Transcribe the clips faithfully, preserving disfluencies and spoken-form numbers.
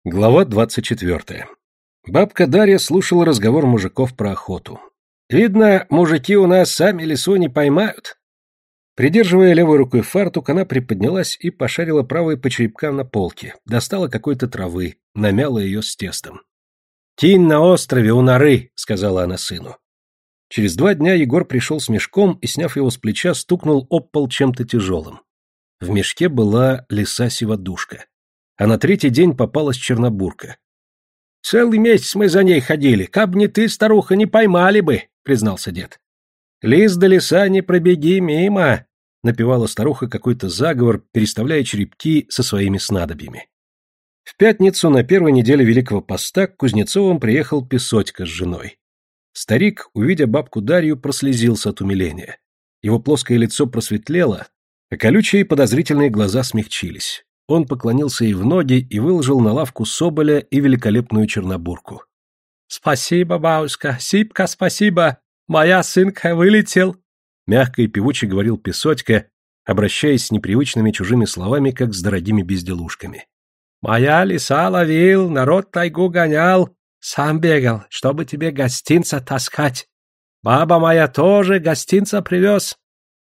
Глава двадцать четвертая. Бабка Дарья слушала разговор мужиков про охоту. «Видно, мужики у нас сами лису не поймают». Придерживая левой рукой фартук, она приподнялась и пошарила правой по черепкам на полке, достала какой-то травы, намяла ее с тестом. «Кинь на острове у норы», — сказала она сыну. Через два дня Егор пришел с мешком и, сняв его с плеча, стукнул об пол чем-то тяжелым. В мешке была лиса-сиводушка. А на третий день попалась чернобурка. «Целый месяц мы за ней ходили, каб не ты, старуха, не поймали бы», — признался дед. «Лис да лиса, не пробеги мимо», — напевала старуха какой-то заговор, переставляя черепки со своими снадобьями. В пятницу на первой неделе Великого Поста к Кузнецовым приехал Песотька с женой. Старик, увидя бабку Дарью, прослезился от умиления. Его плоское лицо просветлело, а колючие и подозрительные глаза смягчились. Он поклонился ей в ноги и выложил на лавку соболя и великолепную чернобурку. «Спасибо, бабушка, сипка, спасибо, моя сынка вылетел», мягко и певуче говорил Песотька, обращаясь с непривычными чужими словами, как с дорогими безделушками. «Моя лиса ловил, народ тайгу гонял, сам бегал, чтобы тебе гостинца таскать. Баба моя тоже гостинца привез».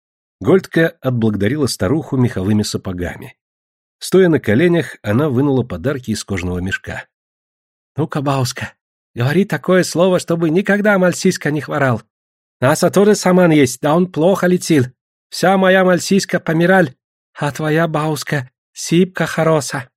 Гольдка отблагодарила старуху меховыми сапогами. Стоя на коленях, она вынула подарки из кожаного мешка. «Ну-ка, бабушка, говори такое слово, чтобы никогда мальсиска не хворал. Наса тоже саман есть, да он плохо летел. Вся моя мальсиска помираль, а твоя бабушка сипка хороша».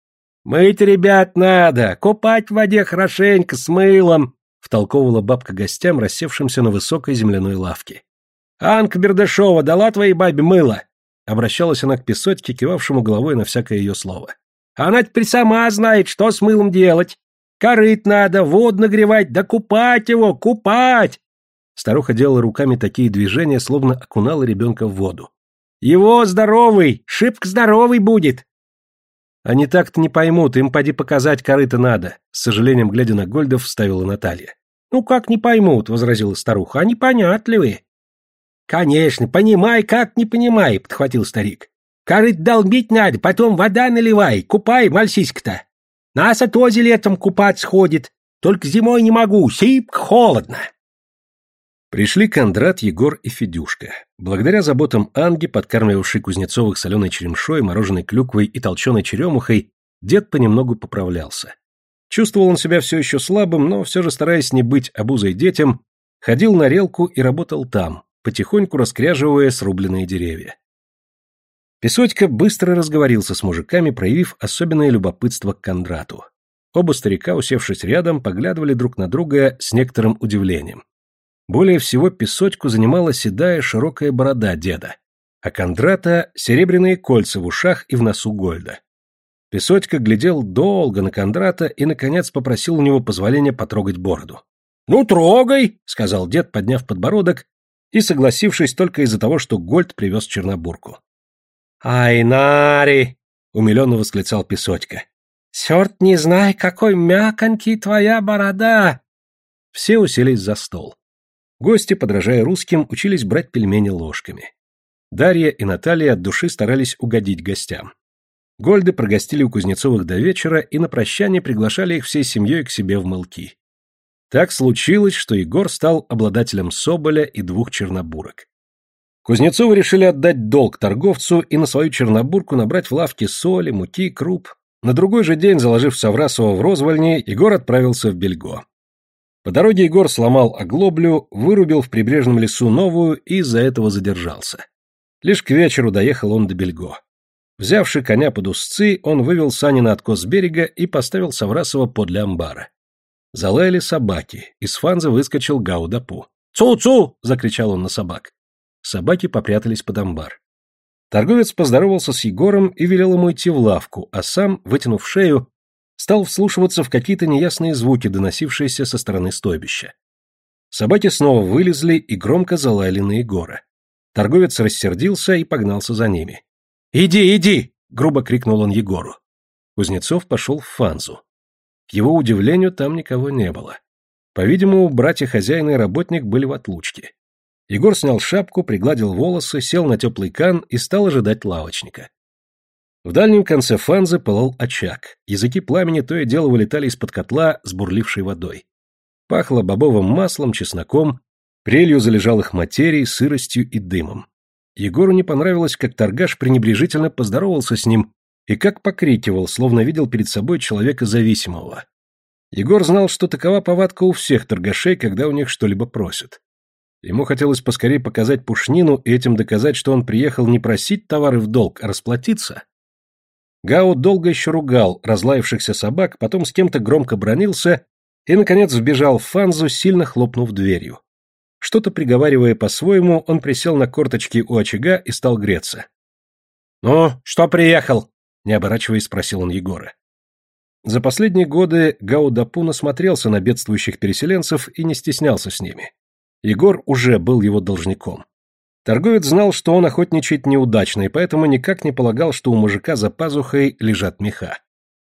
«Мыть ребят надо, купать в воде хорошенько, с мылом», втолковывала бабка гостям, рассевшимся на высокой земляной лавке. «Анка Бердышева дала твоей бабе мыло?» Обращалась она к Песотьке, кивавшему головой на всякое ее слово. «Она теперь сама знает, что с мылом делать. Корыть надо, воду нагревать, да купать его, купать!» Старуха делала руками такие движения, словно окунала ребенка в воду. «Его здоровый, шибко здоровый будет!» «Они так-то не поймут, им поди показать корыто надо», с сожалением глядя на Гольдов, вставила Наталья. «Ну как не поймут», — возразила старуха, — «они понятливые». «Конечно, понимай, как не понимай», — подхватил старик. «Корыт долбить надо, потом вода наливай, купай, мальсиська-то. Нас от ози летом купаться ходит, только зимой не могу, сипко холодно». Пришли Кондрат, Егор и Федюшка. Благодаря заботам Анги, подкармливавшей Кузнецовых соленой черемшой, мороженой клюквой и толченой черемухой, дед понемногу поправлялся. Чувствовал он себя все еще слабым, но все же, стараясь не быть обузой детям, ходил на релку и работал там, потихоньку раскряживая срубленные деревья. Песотька быстро разговорился с мужиками, проявив особенное любопытство к Кондрату. Оба старика, усевшись рядом, поглядывали друг на друга с некоторым удивлением. Более всего Песотьку занимала седая широкая борода деда, а Кондрата — серебряные кольца в ушах и в носу Гольда. Песотька глядел долго на Кондрата и, наконец, попросил у него позволения потрогать бороду. «Ну, трогай», — сказал дед, подняв подбородок, и согласившись только из-за того, что Гольд привез чернобурку. «Ай, Нари!» — умиленно восклицал Песотька. «Черт не знай, какой мяконький твоя борода!» Все уселись за стол. Гости, подражая русским, учились брать пельмени ложками. Дарья и Наталья от души старались угодить гостям. Гольды прогостили у Кузнецовых до вечера и на прощание приглашали их всей семьей к себе в мылки. Так случилось, что Егор стал обладателем соболя и двух чернобурок. Кузнецовы решили отдать долг торговцу и на свою чернобурку набрать в лавке соли, муки, круп. На другой же день, заложив Саврасова в розвальне, Егор отправился в Бельго. По дороге Егор сломал оглоблю, вырубил в прибрежном лесу новую и из-за этого задержался. Лишь к вечеру доехал он до Бельго. Взявши коня под узцы, он вывел сани на откос берега и поставил Саврасова подле амбара. Залаяли собаки, из фанзы выскочил Гаудапу. «Цу-цу!» — закричал он на собак. Собаки попрятались под амбар. Торговец поздоровался с Егором и велел ему идти в лавку, а сам, вытянув шею, стал вслушиваться в какие-то неясные звуки, доносившиеся со стороны стойбища. Собаки снова вылезли и громко залаяли на Егора. Торговец рассердился и погнался за ними. «Иди, иди!» — грубо крикнул он Егору. Кузнецов пошел в фанзу. К его удивлению, там никого не было. По-видимому, братья-хозяин и работник были в отлучке. Егор снял шапку, пригладил волосы, сел на теплый кан и стал ожидать лавочника. В дальнем конце фанзы пылал очаг. Языки пламени то и дело вылетали из-под котла с бурлившей водой. Пахло бобовым маслом, чесноком, прелью залежалых материй, сыростью и дымом. Егору не понравилось, как торгаш пренебрежительно поздоровался с ним и как покрикивал, словно видел перед собой человека зависимого. Егор знал, что такова повадка у всех торгашей, когда у них что-либо просят. Ему хотелось поскорее показать пушнину и этим доказать, что он приехал не просить товары в долг, а расплатиться. Гао долго еще ругал разлаявшихся собак, потом с кем-то громко бранился и, наконец, вбежал в фанзу, сильно хлопнув дверью. Что-то приговаривая по-своему, он присел на корточки у очага и стал греться. «Ну, что приехал?» — не оборачиваясь, спросил он Егора. За последние годы Гао Дапу насмотрелся на бедствующих переселенцев и не стеснялся с ними. Егор уже был его должником. Торговец знал, что он охотничает неудачно, и поэтому никак не полагал, что у мужика за пазухой лежат меха.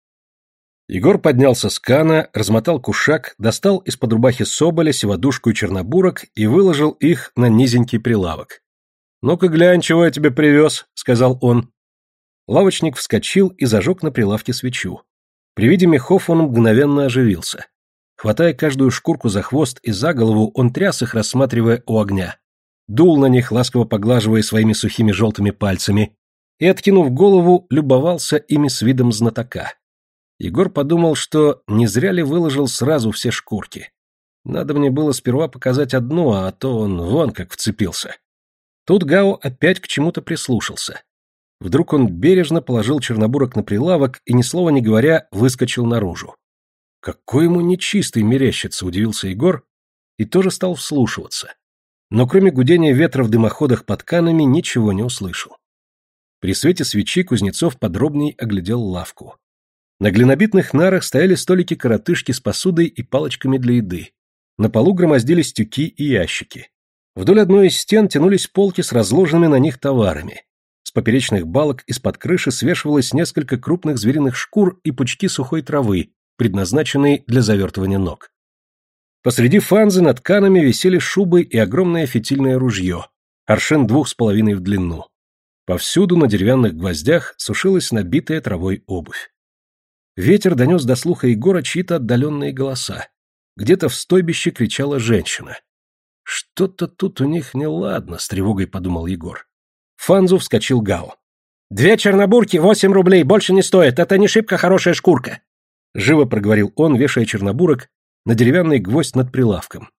Егор поднялся с кана, размотал кушак, достал из-под рубахи соболя, сиводушку и чернобурок и выложил их на низенький прилавок. «Ну-ка глянь, чего я тебе привез», — сказал он. Лавочник вскочил и зажег на прилавке свечу. При виде мехов он мгновенно оживился. Хватая каждую шкурку за хвост и за голову, он тряс их, рассматривая у огня. Дул на них, ласково поглаживая своими сухими желтыми пальцами, и, откинув голову, любовался ими с видом знатока. Егор подумал, что не зря ли выложил сразу все шкурки. Надо мне было сперва показать одну, а то он вон как вцепился. Тут Гао опять к чему-то прислушался. Вдруг он бережно положил чернобурок на прилавок и, ни слова не говоря, выскочил наружу. Какой ему нечистый мерещится, удивился Егор, и тоже стал вслушиваться. Но кроме гудения ветра в дымоходах под канами ничего не услышал. При свете свечи Кузнецов подробней оглядел лавку. На глинобитных нарах стояли столики-коротышки с посудой и палочками для еды. На полу громоздились тюки и ящики. Вдоль одной из стен тянулись полки с разложенными на них товарами. С поперечных балок из-под крыши свешивалось несколько крупных звериных шкур и пучки сухой травы, предназначенные для завертывания ног. Посреди фанзы над канами висели шубы и огромное фитильное ружье, аршин двух с половиной в длину. Повсюду на деревянных гвоздях сушилась набитая травой обувь. Ветер донес до слуха Егора чьи-то отдаленные голоса. Где-то в стойбище кричала женщина. «Что-то тут у них неладно», — с тревогой подумал Егор. В фанзу вскочил Гао. «Две чернобурки, восемь рублей, больше не стоит, это не шибко хорошая шкурка», — живо проговорил он, вешая чернобурок на деревянный гвоздь над прилавком.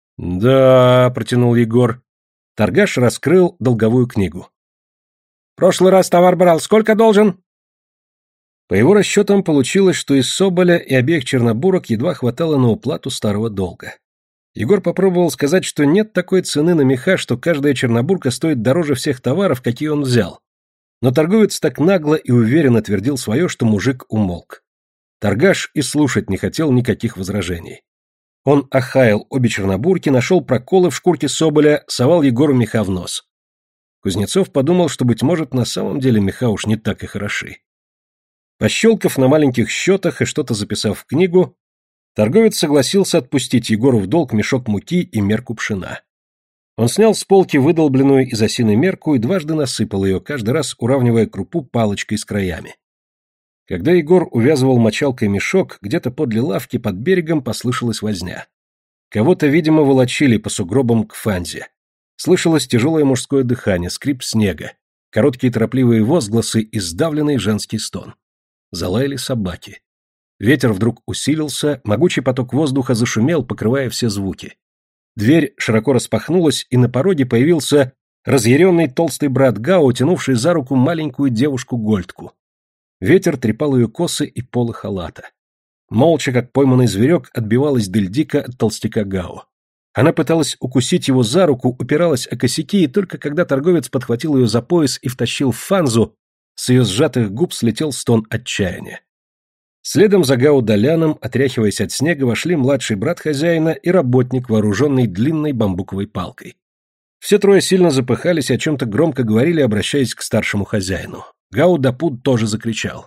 «Да», — протянул Егор. Торгаш раскрыл долговую книгу. «Прошлый раз товар брал, сколько должен?» По его расчетам получилось, что из соболя и обеих чернобурок едва хватало на уплату старого долга. Егор попробовал сказать, что нет такой цены на меха, что каждая чернобурка стоит дороже всех товаров, какие он взял. Но торговец так нагло и уверенно твердил свое, что мужик умолк. Торгаш и слушать не хотел никаких возражений. Он охаял обе чернобурки, нашел проколы в шкурке соболя, совал Егору меха в нос. Кузнецов подумал, что, быть может, на самом деле меха уж не так и хороши. Пощелкав на маленьких счетах и что-то записав в книгу, торговец согласился отпустить Егору в долг мешок муки и мерку пшена. Он снял с полки выдолбленную из осины мерку и дважды насыпал ее, каждый раз уравнивая крупу палочкой с краями. Когда Егор увязывал мочалкой мешок, где-то подле лавки под берегом послышалась возня. Кого-то, видимо, волочили по сугробам к фанзе. Слышалось тяжелое мужское дыхание, скрип снега, короткие торопливые возгласы и сдавленный женский стон. Залаяли собаки. Ветер вдруг усилился, могучий поток воздуха зашумел, покрывая все звуки. Дверь широко распахнулась, и на пороге появился разъяренный толстый брат Гао, тянувший за руку маленькую девушку-гольдку. Ветер трепал ее косы и полы халата. Молча, как пойманный зверек, отбивалась Дыльдика от толстяка Гао. Она пыталась укусить его за руку, упиралась о косяки, и только когда торговец подхватил ее за пояс и втащил в фанзу, с ее сжатых губ слетел стон отчаяния. Следом за Гао Даляном, отряхиваясь от снега, вошли младший брат хозяина и работник, вооруженный длинной бамбуковой палкой. Все трое сильно запыхались и о чем-то громко говорили, обращаясь к старшему хозяину. Гао Дапут тоже закричал.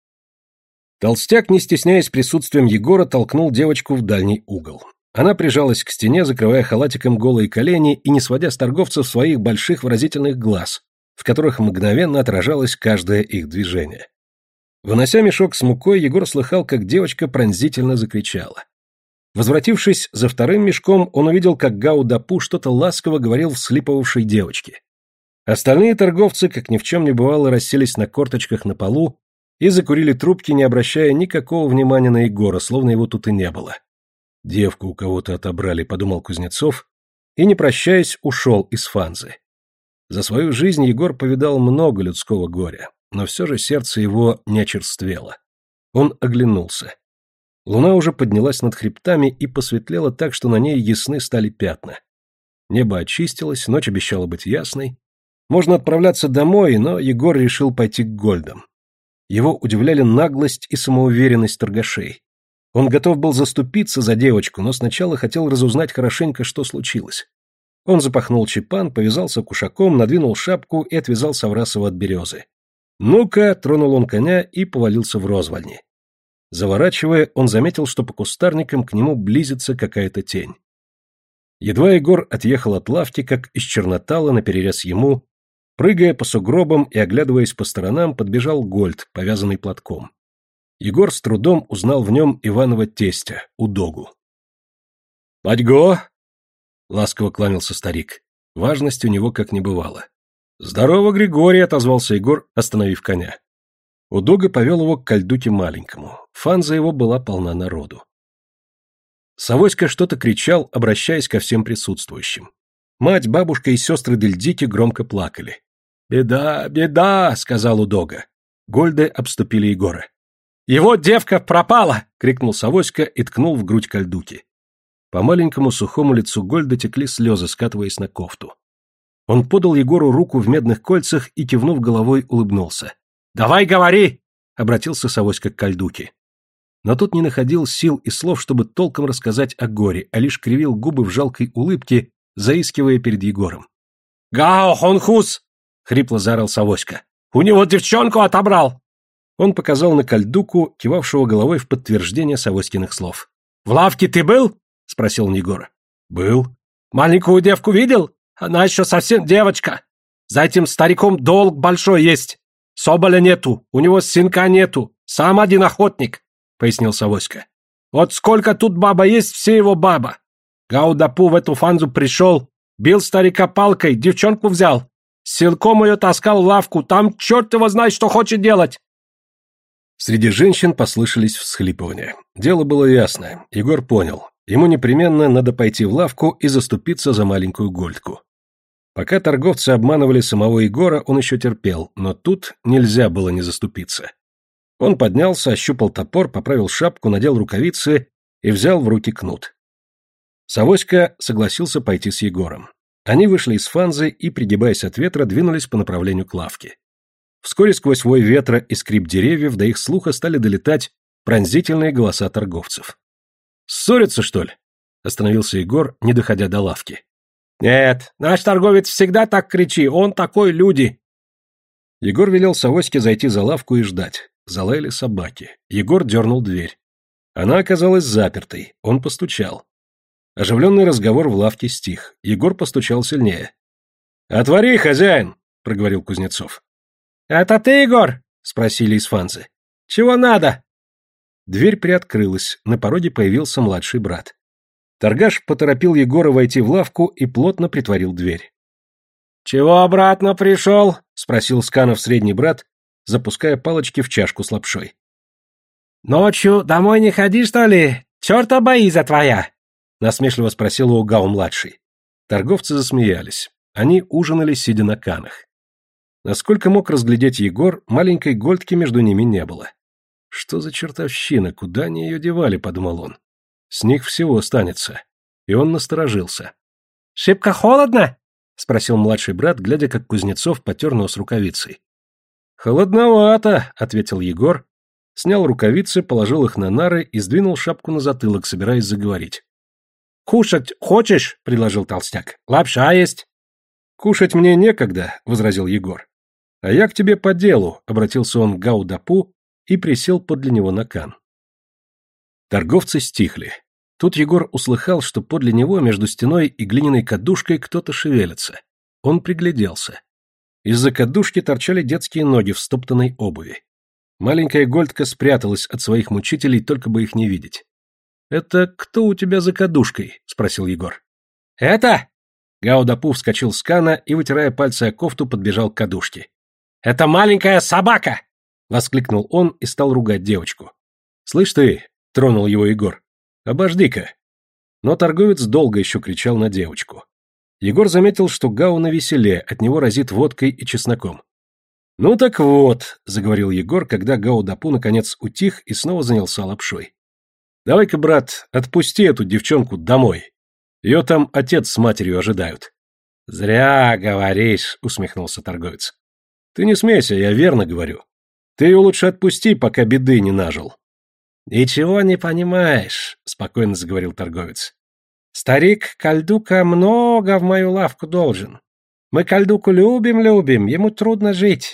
Толстяк, не стесняясь присутствием Егора, толкнул девочку в дальний угол. Она прижалась к стене, закрывая халатиком голые колени и не сводя с торговцев своих больших выразительных глаз, в которых мгновенно отражалось каждое их движение. Вынося мешок с мукой, Егор слыхал, как девочка пронзительно закричала. Возвратившись за вторым мешком, он увидел, как Гау-Дапу что-то ласково говорил вслипывавшей девочке. Остальные торговцы, как ни в чем не бывало, расселись на корточках на полу и закурили трубки, не обращая никакого внимания на Егора, словно его тут и не было. «Девку у кого-то отобрали», — подумал Кузнецов, и, не прощаясь, ушел из Фанзы. За свою жизнь Егор повидал много людского горя, но все же сердце его не очерствело. Он оглянулся. Луна уже поднялась над хребтами и посветлела так, что на ней ясны стали пятна. Небо очистилось, ночь обещала быть ясной. Можно отправляться домой, но Егор решил пойти к Гольдам. Его удивляли наглость и самоуверенность торгашей. Он готов был заступиться за девочку, но сначала хотел разузнать хорошенько, что случилось. Он запахнул чепан, повязался кушаком, надвинул шапку и отвязал Саврасова от березы. «Ну-ка!» — тронул он коня и повалился в розвальни. Заворачивая, он заметил, что по кустарникам к нему близится какая-то тень. Едва Егор отъехал от лавки, как из чернотала наперерез ему, прыгая по сугробам и оглядываясь по сторонам, подбежал Гольд, повязанный платком. Егор с трудом узнал в нем Иванова тестя, Удогу. «Падьго!» — ласково кланялся старик. Важность у него как не бывало. «Здорово, Григорий!» — отозвался Егор, остановив коня. Удога повел его к кальдуке маленькому. Фанза его была полна народу. Савоська что-то кричал, обращаясь ко всем присутствующим. Мать, бабушка и сестры Дельдики громко плакали. «Беда, беда!» — сказал Удога. Гольды обступили Егора. «Его девка пропала!» — крикнул Савоська и ткнул в грудь кальдуки. По маленькому сухому лицу Гольда текли слезы, скатываясь на кофту. Он подал Егору руку в медных кольцах и, кивнув головой, улыбнулся. «Давай говори!» — обратился Савоська к кальдуке. Но тот не находил сил и слов, чтобы толком рассказать о горе, а лишь кривил губы в жалкой улыбке, заискивая перед Егором. «Гао Хонхус!» — хрипло заорал Савоська. «У него девчонку отобрал!» Он показал на кальдуку, кивавшего головой в подтверждение Савоськиных слов. «В лавке ты был?» — спросил он Егора. «Был». «Маленькую девку видел? Она еще совсем девочка. За этим стариком долг большой есть. Соболя нету, у него сынка нету, сам один охотник», — пояснил Савоська. «Вот сколько тут баба есть, все его баба. Гау-Дапу в эту Фанзу пришел, бил старика палкой, девчонку взял. Силком ее таскал в лавку, там черт его знает, что хочет делать». Среди женщин послышались всхлипывания. Дело было ясное, Егор понял. Ему непременно надо пойти в лавку и заступиться за маленькую Гольдку. Пока торговцы обманывали самого Егора, он еще терпел, но тут нельзя было не заступиться. Он поднялся, ощупал топор, поправил шапку, надел рукавицы и взял в руки кнут. Савоська согласился пойти с Егором. Они вышли из Фанзы и, пригибаясь от ветра, двинулись по направлению к лавке. Вскоре сквозь вой ветра и скрип деревьев до их слуха стали долетать пронзительные голоса торговцев. «Ссорятся, что ли?» — остановился Егор, не доходя до лавки. «Нет, наш торговец всегда так кричи, он такой люди!» Егор велел Савоське зайти за лавку и ждать. Залаяли собаки. Егор дернул дверь. Она оказалась запертой. Он постучал. Оживленный разговор в лавке стих. Егор постучал сильнее. «Отвори, хозяин!» — проговорил Кузнецов. «Это ты, Егор?» — спросили из Фанзы. «Чего надо?» Дверь приоткрылась, на пороге появился младший брат. Торгаш поторопил Егора войти в лавку и плотно притворил дверь. «Чего обратно пришел?» — спросил Сканов средний брат, запуская палочки в чашку с лапшой. «Ночью домой не ходи, что ли? Черта боиза твоя!» — насмешливо спросил Угау-младший. Торговцы засмеялись. Они ужинали, сидя на канах. Насколько мог разглядеть Егор, маленькой Гольдки между ними не было. «Что за чертовщина? Куда они ее девали?» — подумал он. «С них всего останется». И он насторожился. «Шибко холодно?» — спросил младший брат, глядя, как Кузнецов потер нос рукавицей. «Холодновато», — ответил Егор, снял рукавицы, положил их на нары и сдвинул шапку на затылок, собираясь заговорить. «Кушать хочешь?» — предложил толстяк. «Лапша есть». «Кушать мне некогда», — возразил Егор. «А я к тебе по делу», — обратился он к Гау-Дапу и присел подле него на кан. Торговцы стихли. Тут Егор услыхал, что подле него между стеной и глиняной кадушкой кто-то шевелится. Он пригляделся. Из-за кадушки торчали детские ноги в стоптанной обуви. Маленькая Гольдка спряталась от своих мучителей, только бы их не видеть. «Это кто у тебя за кадушкой?» — спросил Егор. «Это?» Гаудапу вскочил с кана и, вытирая пальцы о кофту, подбежал к кадушке. «Это маленькая собака!» — воскликнул он и стал ругать девочку. «Слышь ты!» — тронул его Егор. «Обожди-ка!» Но торговец долго еще кричал на девочку. Егор заметил, что Гау навеселе, от него разит водкой и чесноком. «Ну так вот», — заговорил Егор, когда Гаудапу наконец утих и снова занялся лапшой. «Давай-ка, брат, отпусти эту девчонку домой. Ее там отец с матерью ожидают». «Зря говоришь», — усмехнулся торговец. «Ты не смейся, я верно говорю. Ты ее лучше отпусти, пока беды не нажил». «Ничего не понимаешь», — спокойно заговорил торговец. «Старик Кальдука много в мою лавку должен. Мы Кальдуку любим-любим, ему трудно жить.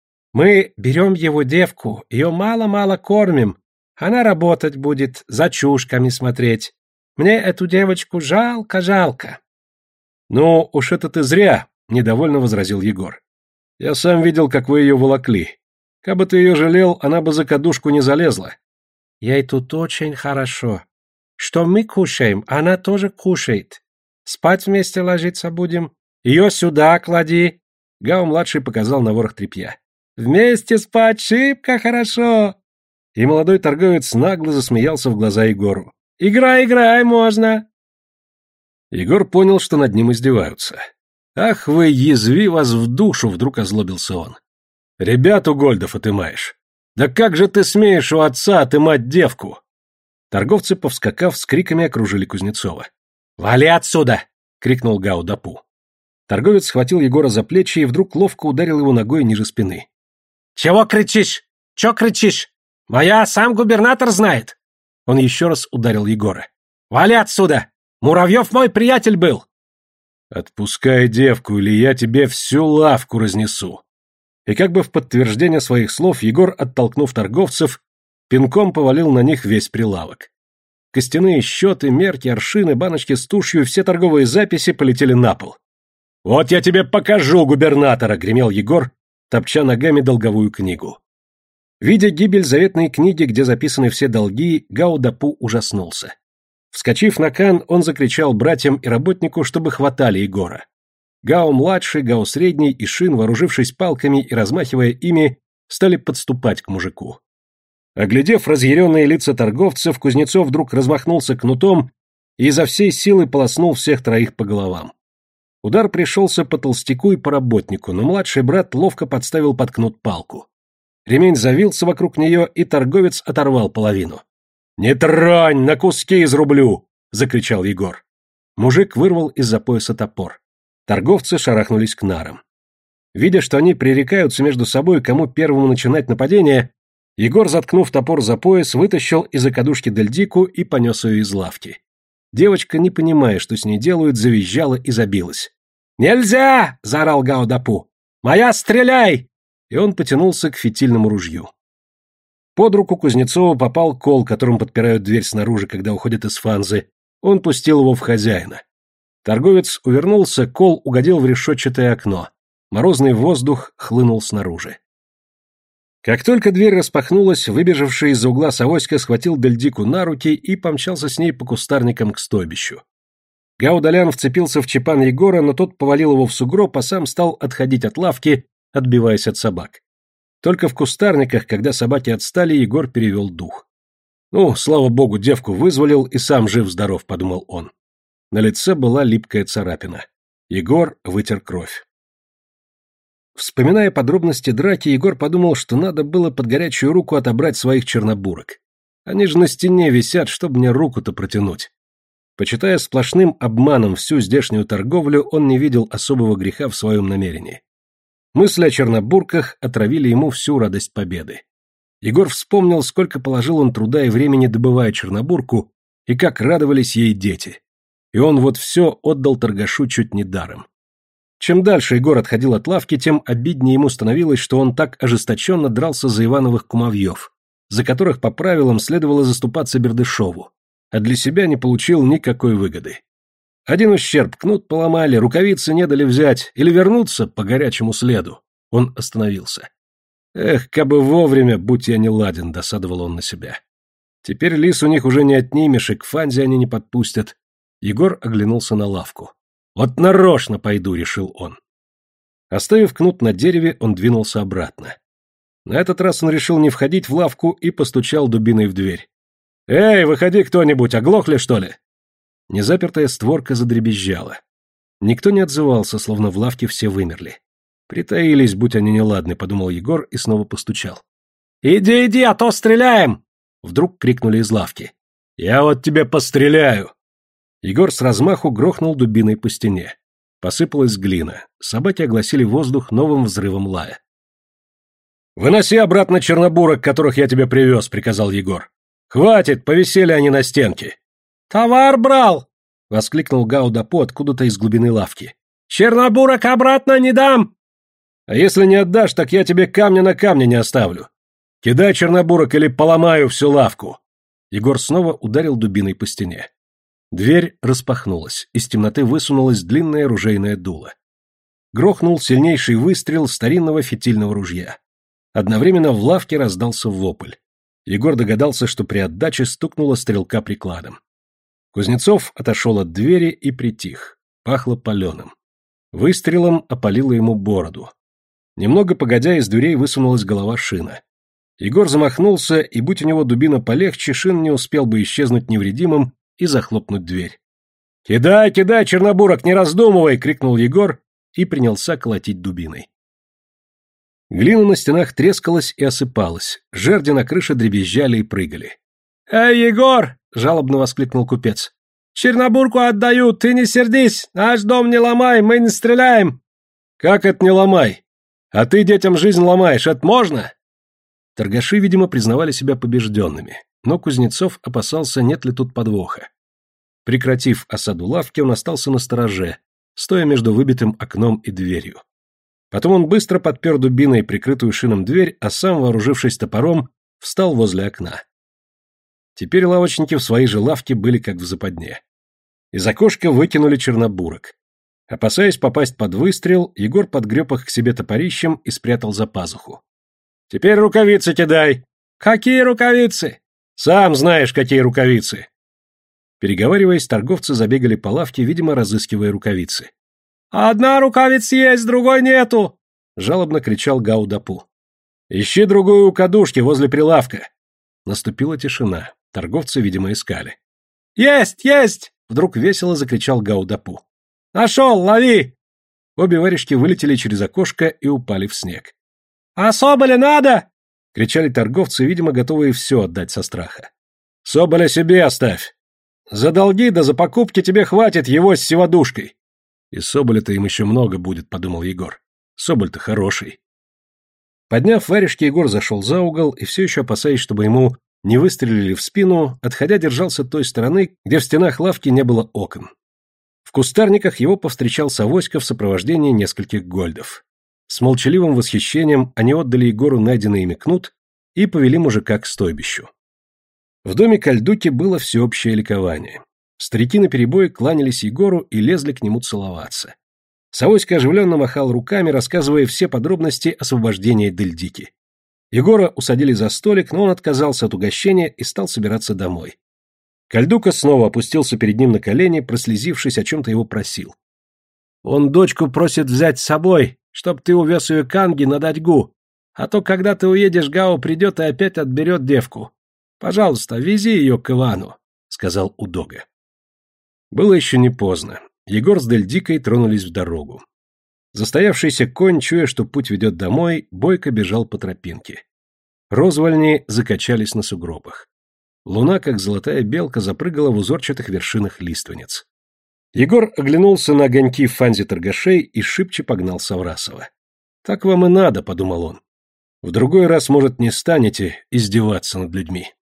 Мы берем его девку, ее мало-мало кормим, она работать будет, за чушками смотреть. Мне эту девочку жалко-жалко». «Ну, уж это ты зря», — недовольно возразил Егор. «Я сам видел, как вы ее волокли. Кабы ты ее жалел, она бы за кадушку не залезла». «Ей тут очень хорошо. Что мы кушаем, она тоже кушает. Спать вместе ложиться будем. Ее сюда клади». Гау-младший показал на ворох тряпья. «Вместе спать шибко хорошо». И молодой торговец нагло засмеялся в глаза Егору. «Играй, играй, можно». Егор понял, что над ним издеваются. «Ах вы, язви вас в душу!» — вдруг озлобился он. «Ребят у Гольдов отымаешь. Да как же ты смеешь у отца отымать девку?» Торговцы, повскакав, с криками окружили Кузнецова. «Вали отсюда!» — крикнул Гаудапу. Торговец схватил Егора за плечи и вдруг ловко ударил его ногой ниже спины. «Чего кричишь? Чё кричишь? Моя сам губернатор знает!» Он еще раз ударил Егора. «Вали отсюда! Муравьев мой приятель был!» «Отпускай девку, или я тебе всю лавку разнесу!» И как бы в подтверждение своих слов Егор, оттолкнув торговцев, пинком повалил на них весь прилавок. Костяные счеты, мерки, аршины, баночки с тушью, все торговые записи полетели на пол. «Вот я тебе покажу губернатора!» — гремел Егор, топча ногами долговую книгу. Видя гибель заветной книги, где записаны все долги, Гаудапу ужаснулся. Вскочив на кан, он закричал братьям и работнику, чтобы хватали Егора. Гау-младший, Гау-средний и Шин, вооружившись палками и размахивая ими, стали подступать к мужику. Оглядев разъяренные лица торговцев, Кузнецов вдруг размахнулся кнутом и изо всей силы полоснул всех троих по головам. Удар пришелся по толстяку и по работнику, но младший брат ловко подставил под кнут палку. Ремень завился вокруг нее, и торговец оторвал половину. «Не тронь, на куски изрублю!» — закричал Егор. Мужик вырвал из-за пояса топор. Торговцы шарахнулись к нарам. Видя, что они пререкаются между собой, кому первому начинать нападение, Егор, заткнув топор за пояс, вытащил из-за кадушки Дельдику и понес ее из лавки. Девочка, не понимая, что с ней делают, завизжала и забилась. «Нельзя!» — заорал Гаудапу. «Моя, стреляй!» И он потянулся к фитильному ружью. Под руку Кузнецова попал кол, которым подпирают дверь снаружи, когда уходят из фанзы. Он пустил его в хозяина. Торговец увернулся, кол угодил в решетчатое окно. Морозный воздух хлынул снаружи. Как только дверь распахнулась, выбежавший из-за угла Савоська схватил Дельдику на руки и помчался с ней по кустарникам к стойбищу. Гаудалян вцепился в чепан Егора, но тот повалил его в сугроб, а сам стал отходить от лавки, отбиваясь от собак. Только в кустарниках, когда собаки отстали, Егор перевел дух. «Ну, слава богу, девку вызволил и сам жив-здоров», — подумал он. На лице была липкая царапина. Егор вытер кровь. Вспоминая подробности драки, Егор подумал, что надо было под горячую руку отобрать своих чернобурок. Они же на стене висят, чтобы мне руку-то протянуть. Почитая сплошным обманом всю здешнюю торговлю, он не видел особого греха в своем намерении. Мысли о чернобурках отравили ему всю радость победы. Егор вспомнил, сколько положил он труда и времени, добывая чернобурку, и как радовались ей дети. И он вот все отдал торгашу чуть не даром. Чем дальше Егор отходил от лавки, тем обиднее ему становилось, что он так ожесточенно дрался за Ивановых кумовьев, за которых по правилам следовало заступаться Бердышеву, а для себя не получил никакой выгоды. Один ущерб, кнут поломали, рукавицы не дали взять, или вернуться по горячему следу. Он остановился. Эх, кабы вовремя, будь я не ладен, досадовал он на себя. Теперь лис у них уже не отнимешь, и к Фанзе они не подпустят. Егор оглянулся на лавку. Вот нарочно пойду, решил он. Оставив кнут на дереве, он двинулся обратно. На этот раз он решил не входить в лавку и постучал дубиной в дверь. «Эй, выходи кто-нибудь, оглохли, что ли?» Незапертая створка задребезжала. Никто не отзывался, словно в лавке все вымерли. «Притаились, будь они неладны», — подумал Егор и снова постучал. «Иди, иди, а то стреляем!» Вдруг крикнули из лавки. «Я вот тебе постреляю!» Егор с размаху грохнул дубиной по стене. Посыпалась глина. Собаки огласили воздух новым взрывом лая. «Выноси обратно чернобурок, которых я тебе привез», — приказал Егор. «Хватит, повисели они на стенке». «Товар брал!» — воскликнул Гаудапо откуда-то из глубины лавки. «Чернобурок обратно не дам!» «А если не отдашь, так я тебе камня на камне не оставлю. Кидай чернобурок или поломаю всю лавку!» Егор снова ударил дубиной по стене. Дверь распахнулась, из темноты высунулось длинное ружейное дуло. Грохнул сильнейший выстрел старинного фитильного ружья. Одновременно в лавке раздался вопль. Егор догадался, что при отдаче стукнула стрелка прикладом. Кузнецов отошел от двери и притих. Пахло паленым. Выстрелом опалило ему бороду. Немного погодя, из дверей высунулась голова Шина. Егор замахнулся, и, будь у него дубина полегче, Шин не успел бы исчезнуть невредимым и захлопнуть дверь. «Кидай, кидай, чернобурок, не раздумывай!» — крикнул Егор и принялся колотить дубиной. Глина на стенах трескалась и осыпалась, жерди на крыше дребезжали и прыгали. «Эй, Егор!» — жалобно воскликнул купец. «Чернобурку отдаю, ты не сердись! Наш дом не ломай, мы не стреляем!» «Как это не ломай? А ты детям жизнь ломаешь, это можно?» Торгаши, видимо, признавали себя побежденными, но Кузнецов опасался, нет ли тут подвоха. Прекратив осаду лавки, он остался на стороже, стоя между выбитым окном и дверью. Потом он быстро подпер дубиной прикрытую шином дверь, а сам, вооружившись топором, встал возле окна. Теперь лавочники в своей же лавке были как в западне. Из окошка выкинули чернобурок. Опасаясь попасть под выстрел, Егор подгреб их к себе топорищем и спрятал за пазуху. «Теперь рукавицы кидай!» «Какие рукавицы?» «Сам знаешь, какие рукавицы!» Переговариваясь, торговцы забегали по лавке, видимо, разыскивая рукавицы. «Одна рукавица есть, другой нету!» — жалобно кричал Гаудапу. «Ищи другую у кадушки возле прилавка!» Наступила тишина. Торговцы, видимо, искали. «Есть, есть!» — вдруг весело закричал Гаудапу. «Нашел, лови!» Обе варежки вылетели через окошко и упали в снег. «А соболя надо?» — кричали торговцы, видимо, готовые все отдать со страха. «Соболя себе оставь! За долги да за покупки тебе хватит его с сиводушкой!» «И соболя-то им еще много будет», — подумал Егор. «Соболь-то хороший». Подняв варежки, Егор зашел за угол и, все еще опасаясь, чтобы ему не выстрелили в спину, отходя держался той стороны, где в стенах лавки не было окон. В кустарниках его повстречал Савоська в сопровождении нескольких гольдов. С молчаливым восхищением они отдали Егору найденный ими кнут и повели мужика к стойбищу. В доме Кальдуки было всеобщее ликование. Старики наперебой кланялись Егору и лезли к нему целоваться. Савоська оживленно махал руками, рассказывая все подробности освобождения Дельдики. Егора усадили за столик, но он отказался от угощения и стал собираться домой. Кальдука снова опустился перед ним на колени, прослезившись, о чем-то его просил. «Он дочку просит взять с собой, чтоб ты увез ее к Анге на Датьгу, а то, когда ты уедешь, Гао придет и опять отберет девку. Пожалуйста, вези ее к Ивану», — сказал Удога. Было еще не поздно. Егор с Дельдикой тронулись в дорогу. Застоявшийся конь, чуя, что путь ведет домой, бойко бежал по тропинке. Розвольни закачались на сугробах. Луна, как золотая белка, запрыгала в узорчатых вершинах лиственниц. Егор оглянулся на огоньки в фанзе торгашей и шибче погнал Саврасова. «Так вам и надо», — подумал он. «В другой раз, может, не станете издеваться над людьми».